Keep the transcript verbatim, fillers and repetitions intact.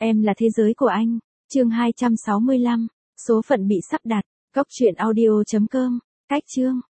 Em là thế giới của anh. Chương hai trăm sáu mươi lăm. Số phận bị sắp đặt. Cốc truyện audio chấm com. Cách chương.